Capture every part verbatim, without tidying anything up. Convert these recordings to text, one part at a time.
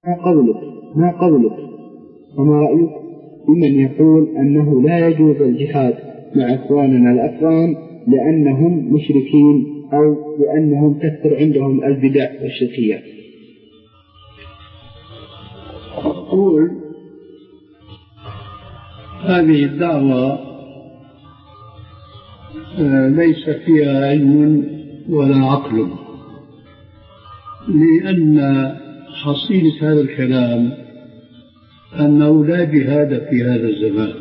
ما قولك ما قولك وما رأيك بمن يقول أنه لا يجوز الجهاد مع إخواننا الأفغان لأنهم مشركين أو لأنهم تكثر عندهم البدع والشركيات؟ أقول هذه الدعوة ليس فيها علم ولا عقل، لأن حصيلة هذا الكلام أنه لا جهاد في هذا الزمان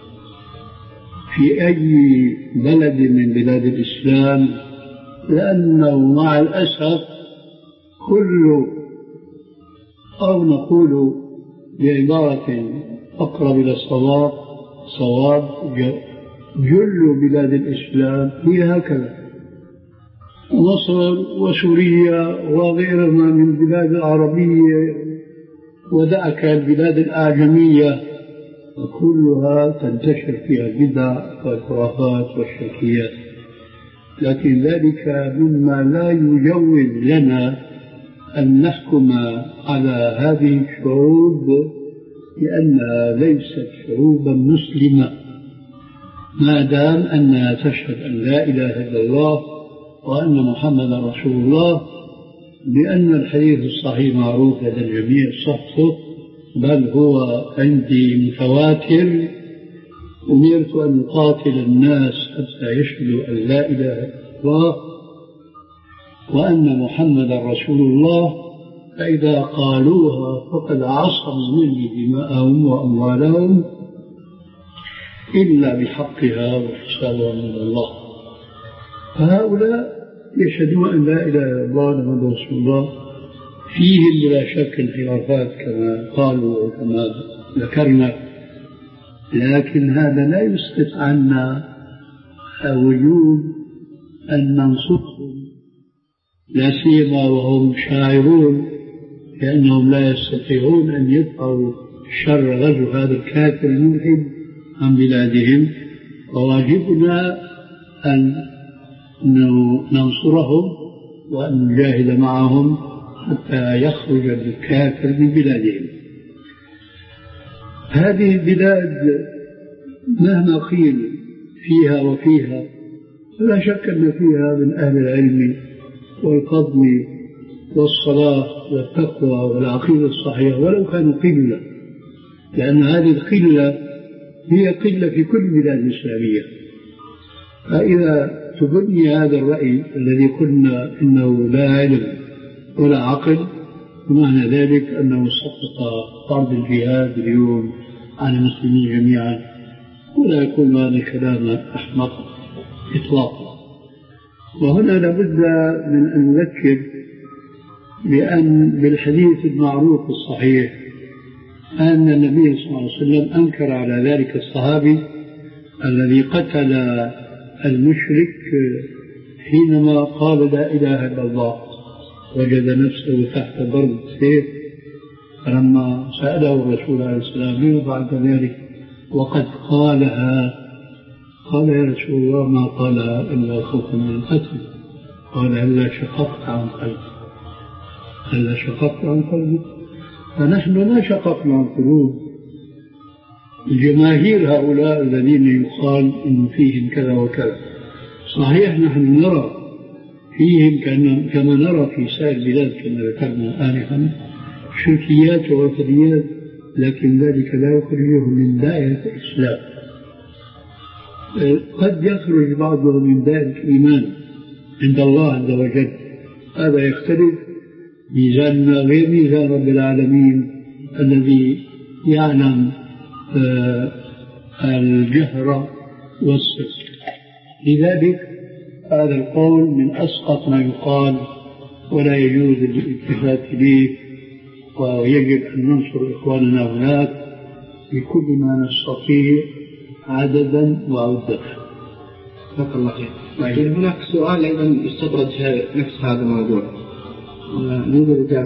في أي بلد من بلاد الإسلام، لأنه مع الأسف كل أو نقول بعبارة أقرب إلى الصواب صواب جل بلاد الإسلام هي هكذا، مصر وسوريا وغيرها من البلاد العربية ودعك البلاد الأعجمية وكلها تنتشر فيها البدع والخرافات والشركيات، لكن ذلك مما لا يجوز لنا أن نحكم على هذه الشعوب لأنها ليست شعوبا مسلمة ما دام أنها تشهد أن لا إله إلا الله وأن محمدا رسول الله، لأن الحديث الصحيح معروف لدى الجميع صحته، بل هو عندي متواتر: أمرت أن أقاتل الناس حتى يشهدوا أن لا إله إلا الله وأن محمدا رسول الله، فإذا قالوها فقد عصموا مني دماءهم وأموالهم إلا بحقها وحسابها من الله. فهؤلاء يشهدون أن لا إله إلا الله محمد رسول الله، فيهم بلا شك انحرافات كما قالوا وكما ذكرنا، لكن هذا لا يسقط عنا وجود أن ننصرهم، لا سيما وهم شاعرون لأنهم لا يستطيعون أن يدفعوا شر غزو هذا الكافر الملحد عن بلادهم، وواجبنا أن ننصرهم وأن نجاهد معهم حتى يخرج الكافر من بلادهم. هذه البلاد مهما قيل فيها وفيها لا شك أن فيها من أهل العلم والفضل والصلاة والتقوى والعقيدة الصحيحة ولو كانوا قلة، لأن هذه القلة هي قلة في كل البلاد الإسلامية. فإذا تبني هذا الرأي الذي قلنا إنه لا علم ولا عقل، ومعنى ذلك أنه سقط فرض الجهاد اليوم عن المسلمين جميعا، ولا يكون هذا الكلام أحمق إطلاقا. وهنا لابد من أن نذكر بأن بالحديث المعروف الصحيح أن النبي صلى الله عليه وسلم أنكر على ذلك الصحابي الذي قتل المشرك حينما قال لا إله إلا الله، وجد نفسه تحت ضرب السيف، فلما سأله الرسول عليه السلام لما فعلت ذلك وقد قالها، قال يا رسول الله ما قالها إلا خوفا من القتل، قال هلا شققت عن قلبي هلا شققت عن قلبي. فنحن ما شققنا عن قلوب الجماهير هؤلاء الذين يقال إن فيهم كذا وكذا. صحيح نحن نرى فيهم كما نرى في سائر البلاد كما ذكرنا آنفا شركيات ووثنيات، لكن ذلك لا يخرجهم من دائرة الإسلام. قد يخرج بعضهم من دائرة الإيمان عند الله عز وجل، هذا يختلف، ميزاننا غير ميزان رب العالمين الذي يعلم الجهر والسر. لذلك هذا القول من أسقط ما يقال ولا يجوز الالتفات إليه، ويجب أن ننصر إخواننا هناك بكل ما نستطيع عددا وعدة. بارك الله فيك. هناك سؤال أيضا يستطرد نفس هذا الموضوع.